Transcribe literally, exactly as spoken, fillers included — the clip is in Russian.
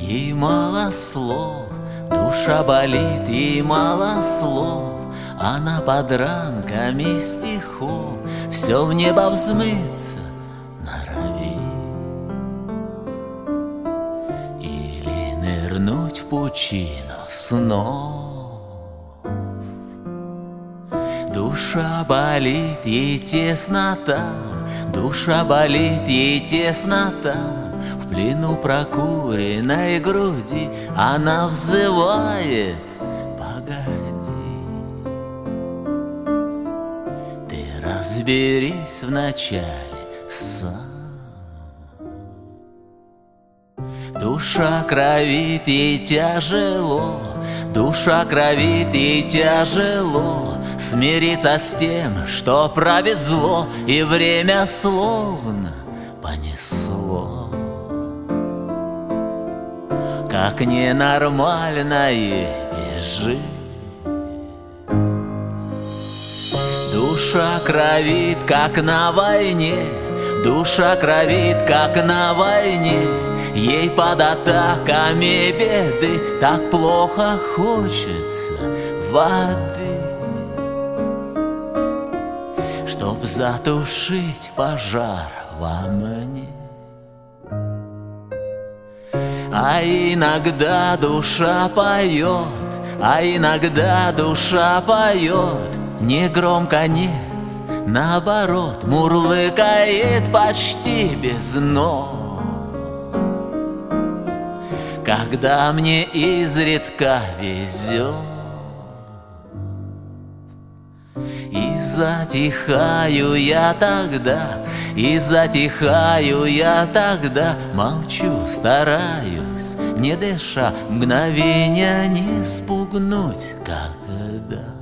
Ей мало слов, душа болит, ей мало слов. Она под ранками стихов все в небо взмыться норовит. Или нырнуть в пучину снов. Душа болит, ей тесно там, душа болит, ей тесно там. В плену прокуренной груди она взывает: погоди. Ты разберись вначале сам. Душа кровит, ей тяжело, душа кровит, ей тяжело смириться с тем, что правит зло, и время словно понесло. Как ненормальное бежит. Душа кровит, как на войне, душа кровит, как на войне. Ей под атаками беды так плохо хочется воды, чтоб затушить пожар во мне. А иногда душа поет, а иногда душа поет, не громко, нет, наоборот, мурлыкает почти без нот. Когда мне изредка везет, и затихаю я тогда, и затихаю я тогда, молчу, стараюсь, не дыша, мгновения не спугнуть, когда.